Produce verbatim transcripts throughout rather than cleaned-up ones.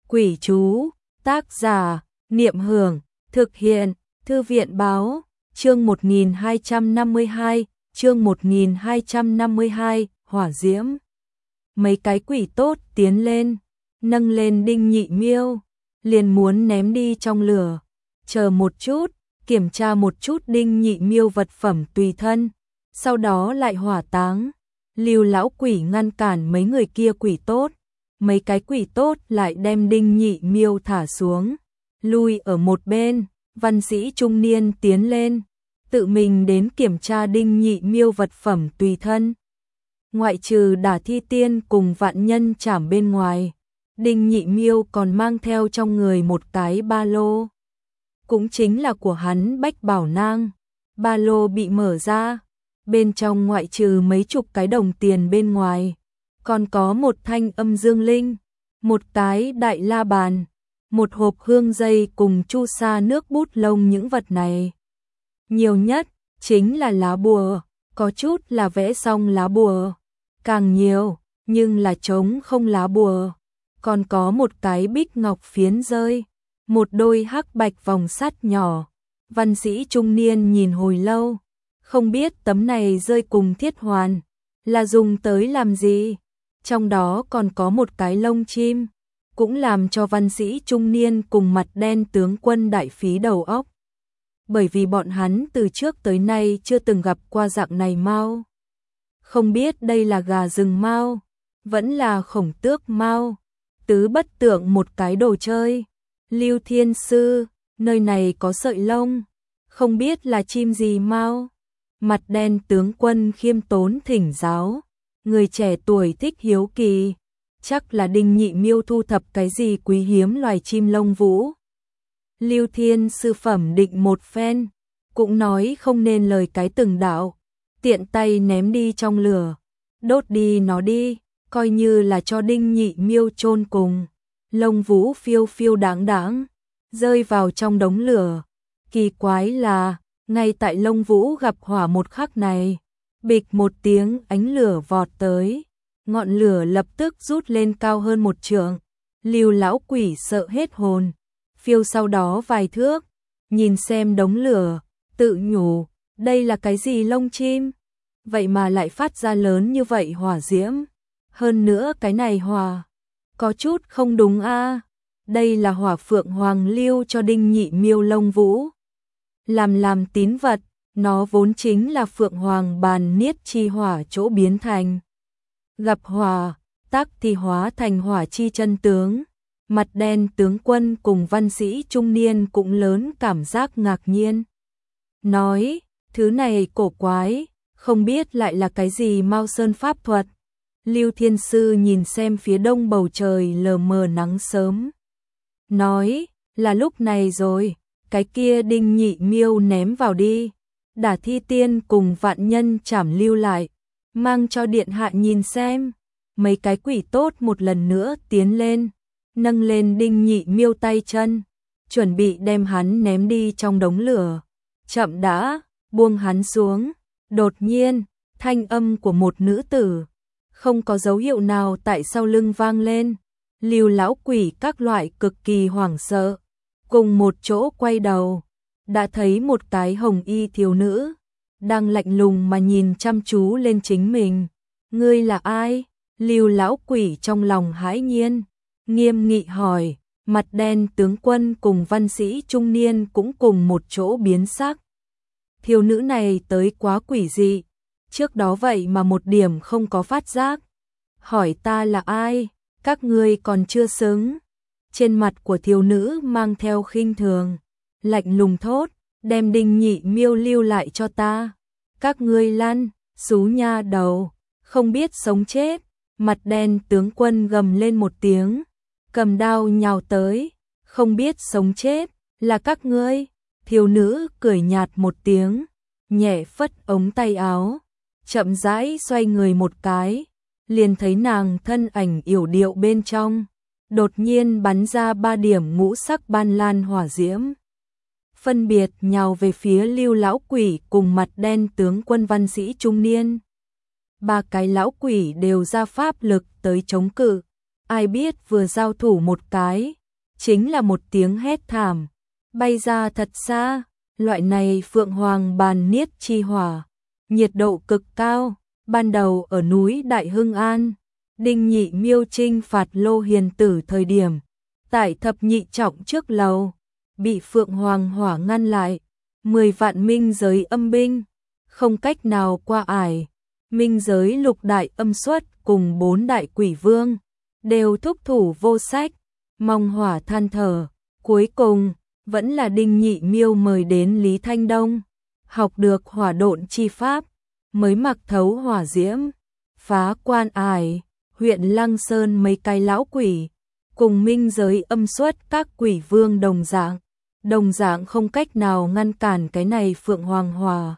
Quỷ chú, tác giả, Niệm Hưởng, thực hiện, Thư viện báo, chương một nghìn hai trăm năm mươi hai, chương một nghìn hai trăm năm mươi hai, hỏa diễm. Mấy cái quỷ tốt tiến lên, nâng lên Đinh Nhị Miêu, liền muốn ném đi trong lửa. Chờ một chút, kiểm tra một chút Đinh Nhị Miêu vật phẩm tùy thân, sau đó lại hỏa táng. Lưu lão quỷ ngăn cản mấy người kia quỷ tốt, mấy cái quỷ tốt lại đem Đinh Nhị Miêu thả xuống, lui ở một bên. Văn sĩ trung niên tiến lên, tự mình đến kiểm tra Đinh Nhị Miêu vật phẩm tùy thân. Ngoại trừ Đả Thi Tiên cùng Vạn Nhân Trảm bên ngoài, Đinh Nhị Miêu còn mang theo trong người một cái ba lô, cũng chính là của hắn Bách Bảo Nang. Ba lô bị mở ra, bên trong ngoại trừ mấy chục cái đồng tiền bên ngoài, còn có một thanh âm dương linh, một cái đại la bàn, một hộp hương dây cùng chu sa nước bút lông. Những vật này nhiều nhất chính là lá bùa, có chút là vẽ xong lá bùa, càng nhiều nhưng là trống không lá bùa. Còn có một cái bích ngọc phiến rơi, một đôi hắc bạch vòng sắt nhỏ. Văn sĩ trung niên nhìn hồi lâu, không biết tấm này rơi cùng thiết hoàn là dùng tới làm gì. Trong đó còn có một cái lông chim, cũng làm cho văn sĩ trung niên cùng Mặt Đen tướng quân đại phí đầu óc. Bởi vì bọn hắn từ trước tới nay chưa từng gặp qua dạng này mao. Không biết đây là gà rừng mao, vẫn là khổng tước mao, tứ bất tượng một cái đồ chơi. Lưu Thiên Sư, nơi này có sợi lông, không biết là chim gì mao. Mặt Đen tướng quân khiêm tốn thỉnh giáo, người trẻ tuổi thích hiếu kỳ, chắc là Đinh Nhị Miêu thu thập cái gì quý hiếm loài chim lông vũ. Lưu Thiên Sư phẩm định một phen, cũng nói không nên lời cái từng đạo, tiện tay ném đi trong lửa, đốt đi nó đi, coi như là cho Đinh Nhị Miêu chôn cùng. Lông vũ phiêu phiêu đáng đáng, rơi vào trong đống lửa. Kỳ quái là, ngay tại lông vũ gặp hỏa một khắc này, bịch một tiếng ánh lửa vọt tới, ngọn lửa lập tức rút lên cao hơn một trượng. Lưu lão quỷ sợ hết hồn, phiêu sau đó vài thước, nhìn xem đống lửa, tự nhủ, đây là cái gì lông chim? Vậy mà lại phát ra lớn như vậy hỏa diễm. Hơn nữa cái này hỏa, có chút không đúng a. Đây là hỏa phượng hoàng lưu cho Đinh Nhị Miêu lông vũ, làm làm tín vật, nó vốn chính là phượng hoàng bàn niết chi hỏa chỗ biến thành. Gặp hỏa, tắc thì hóa thành hỏa chi chân tướng. Mặt Đen tướng quân cùng văn sĩ trung niên cũng lớn cảm giác ngạc nhiên. Nói, thứ này cổ quái, không biết lại là cái gì Mao Sơn pháp thuật. Lưu Thiên Sư nhìn xem phía đông bầu trời lờ mờ nắng sớm, nói, là lúc này rồi, cái kia Đinh Nhị Miêu ném vào đi. Đả Thi Tiên cùng Vạn Nhân Trảm lưu lại, mang cho điện hạ nhìn xem. Mấy cái quỷ tốt một lần nữa tiến lên, nâng lên Đinh Nhị Miêu tay chân, chuẩn bị đem hắn ném đi trong đống lửa. Chậm đã, buông hắn xuống. Đột nhiên, thanh âm của một nữ tử, không có dấu hiệu nào tại sau lưng vang lên. Lưu lão quỷ các loại cực kỳ hoảng sợ, cùng một chỗ quay đầu, đã thấy một cái hồng y thiếu nữ, đang lạnh lùng mà nhìn chăm chú lên chính mình. Ngươi là ai? Lưu lão quỷ trong lòng hãi nhiên, nghiêm nghị hỏi. Mặt Đen tướng quân cùng văn sĩ trung niên cũng cùng một chỗ biến sắc. Thiếu nữ này tới quá quỷ dị, trước đó vậy mà một điểm không có phát giác. Hỏi ta là ai, các ngươi còn chưa xứng. Trên mặt của thiếu nữ mang theo khinh thường, lạnh lùng thốt, đem Đinh Nhị Miêu lưu lại cho ta. Các ngươi lăn, xú nha đầu, không biết sống chết. Mặt Đen tướng quân gầm lên một tiếng, cầm đao nhào tới, không biết sống chết, là các ngươi. Thiếu nữ cười nhạt một tiếng, nhẹ phất ống tay áo, chậm rãi xoay người một cái, liền thấy nàng thân ảnh yểu điệu bên trong, đột nhiên bắn ra ba điểm ngũ sắc ban lan hỏa diễm, phân biệt nhào về phía Lưu lão quỷ cùng Mặt Đen tướng quân văn sĩ trung niên. Ba cái lão quỷ đều ra pháp lực tới chống cự, ai biết vừa giao thủ một cái, chính là một tiếng hét thảm, bay ra thật xa, loại này Phượng Hoàng bàn niết chi hỏa, nhiệt độ cực cao, ban đầu ở núi Đại Hưng An, Đinh Nhị Miêu trinh phạt Lô Hiền Tử thời điểm, tại thập nhị trọng trước lầu, bị Phượng Hoàng hỏa ngăn lại, mười vạn minh giới âm binh, không cách nào qua ải, minh giới lục đại âm xuất cùng bốn đại quỷ vương, đều thúc thủ vô sách, mong hỏa than thở, cuối cùng, vẫn là Đinh Nhị Miêu mời đến Lý Thanh Đông, học được hỏa độn chi pháp, mới mặc thấu hỏa diễm, phá quan ải, huyện Lăng Sơn mấy cái lão quỷ, cùng minh giới âm xuất các quỷ vương đồng dạng, đồng dạng không cách nào ngăn cản cái này Phượng Hoàng hỏa.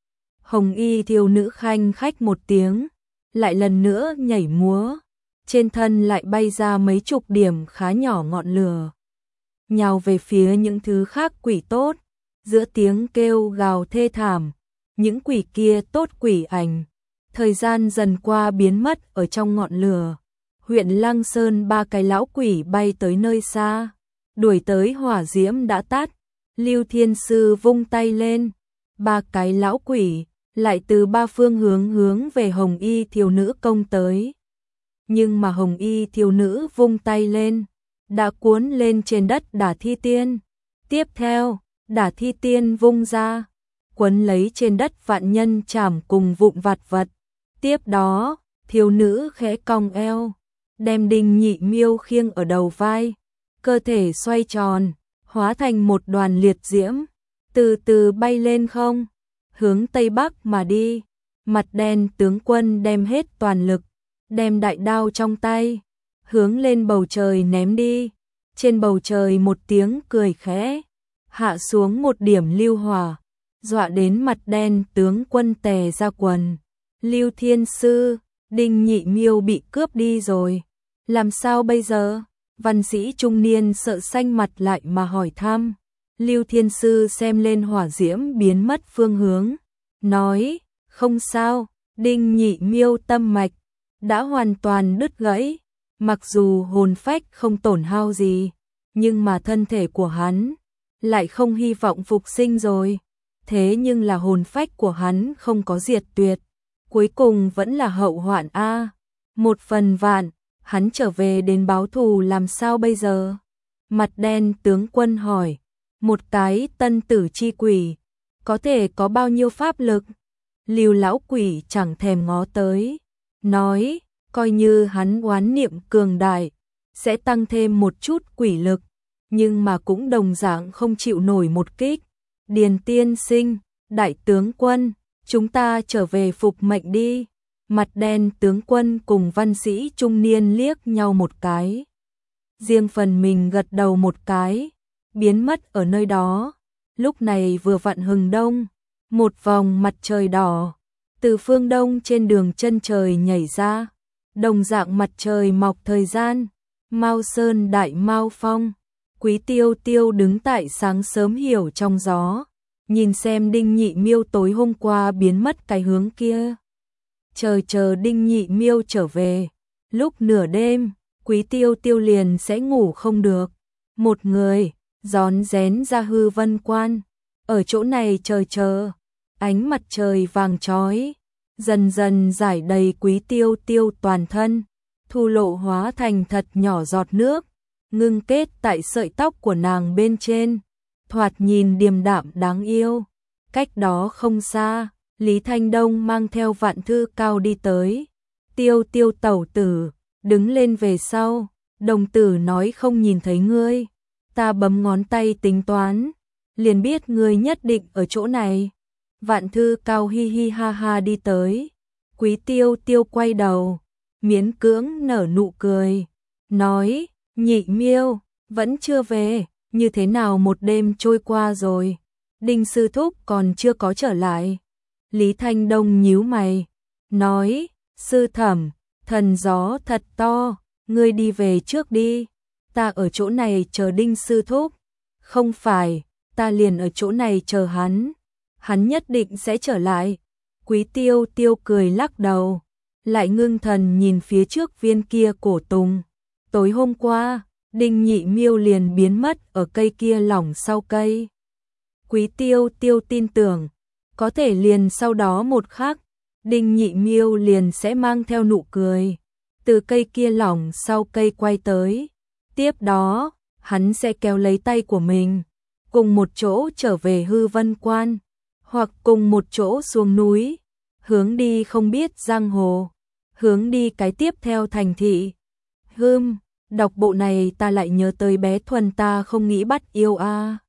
Hồng y thiếu nữ khanh khách một tiếng, lại lần nữa nhảy múa, trên thân lại bay ra mấy chục điểm khá nhỏ ngọn lửa, nhào về phía những thứ khác quỷ tốt, giữa tiếng kêu gào thê thảm, những quỷ kia tốt quỷ ảnh, thời gian dần qua biến mất ở trong ngọn lửa. Huyện Lăng Sơn ba cái lão quỷ bay tới nơi xa, đuổi tới hỏa diễm đã tắt, Lưu Thiên Sư vung tay lên, ba cái lão quỷ lại từ ba phương hướng hướng về Hồng y thiếu nữ công tới. Nhưng mà Hồng y thiếu nữ vung tay lên, đã cuốn lên trên đất Đả Thi Tiên. Tiếp theo, Đả Thi Tiên vung ra, quấn lấy trên đất vạn nhân chảm cùng vụn vặt vật. Tiếp đó, thiếu nữ khẽ cong eo, đem Đinh Nhị Miêu khiêng ở đầu vai, cơ thể xoay tròn, hóa thành một đoàn liệt diễm, từ từ bay lên không, hướng Tây Bắc mà đi. Mặt đen tướng quân đem hết toàn lực, đem đại đao trong tay, hướng lên bầu trời ném đi. Trên bầu trời một tiếng cười khẽ, hạ xuống một điểm lưu hỏa, dọa đến mặt đen tướng quân tè ra quần. Lưu Thiên Sư, Đinh Nhị Miêu bị cướp đi rồi, làm sao bây giờ? Văn sĩ trung niên sợ xanh mặt lại mà hỏi thăm. Lưu Thiên Sư xem lên hỏa diễm biến mất phương hướng, nói, không sao, Đinh Nhị Miêu tâm mạch đã hoàn toàn đứt gãy, mặc dù hồn phách không tổn hao gì, nhưng mà thân thể của hắn lại không hy vọng phục sinh rồi. Thế nhưng là hồn phách của hắn không có diệt tuyệt, cuối cùng vẫn là hậu hoạn a. Một phần vạn, hắn trở về đến báo thù làm sao bây giờ? Mặt đen tướng quân hỏi, một cái tân tử chi quỷ, có thể có bao nhiêu pháp lực? Lưu lão quỷ chẳng thèm ngó tới, nói, coi như hắn oán niệm cường đại, sẽ tăng thêm một chút quỷ lực, nhưng mà cũng đồng dạng không chịu nổi một kích. Điền tiên sinh, đại tướng quân, chúng ta trở về phục mệnh đi. Mặt đen tướng quân cùng văn sĩ trung niên liếc nhau một cái, riêng phần mình gật đầu một cái, biến mất ở nơi đó. Lúc này vừa vặn hừng đông, một vòng mặt trời đỏ từ phương đông trên đường chân trời nhảy ra, đồng dạng mặt trời mọc thời gian. Mao Sơn đại Mao Phong, Quý Tiêu Tiêu đứng tại sáng sớm hiểu trong gió, nhìn xem Đinh Nhị Miêu tối hôm qua biến mất cái hướng kia. Chờ chờ Đinh Nhị Miêu trở về, lúc nửa đêm, Quý Tiêu Tiêu liền sẽ ngủ không được. Một người rón rén ra hư vân quan, ở chỗ này chờ chờ, ánh mặt trời vàng chói dần dần rải đầy Quý Tiêu Tiêu toàn thân, thu lộ hóa thành thật nhỏ giọt nước, ngưng kết tại sợi tóc của nàng bên trên, thoạt nhìn điềm đạm đáng yêu. Cách đó không xa, Lý Thanh Đông mang theo Vạn Thư Cao đi tới. Tiêu Tiêu tẩu tử, đứng lên về sau, đồng tử nói không nhìn thấy ngươi. Ta bấm ngón tay tính toán, liền biết ngươi nhất định ở chỗ này. Vạn Thư Cao hi hi ha ha đi tới. Quý Tiêu Tiêu quay đầu, miễn cưỡng nở nụ cười, nói, Nhị Miêu, vẫn chưa về, như thế nào một đêm trôi qua rồi, Đinh sư thúc còn chưa có trở lại. Lý Thanh Đông nhíu mày, nói, sư thẩm, thần gió thật to, ngươi đi về trước đi, ta ở chỗ này chờ Đinh sư thúc. Không phải, ta liền ở chỗ này chờ hắn, hắn nhất định sẽ trở lại. Quý Tiêu Tiêu cười lắc đầu, lại ngưng thần nhìn phía trước viên kia cổ tùng. Tối hôm qua, Đinh Nhị Miêu liền biến mất ở cây kia lỏng sau cây. Quý Tiêu Tiêu tin tưởng, có thể liền sau đó một khắc, Đinh Nhị Miêu liền sẽ mang theo nụ cười, từ cây kia lỏng sau cây quay tới. Tiếp đó, hắn sẽ kéo lấy tay của mình, cùng một chỗ trở về Hư Vân Quan, hoặc cùng một chỗ xuống núi, hướng đi không biết giang hồ, hướng đi cái tiếp theo thành thị. Hừm, đọc bộ này ta lại nhớ tới bé Thuần ta không nghĩ bắt yêu a.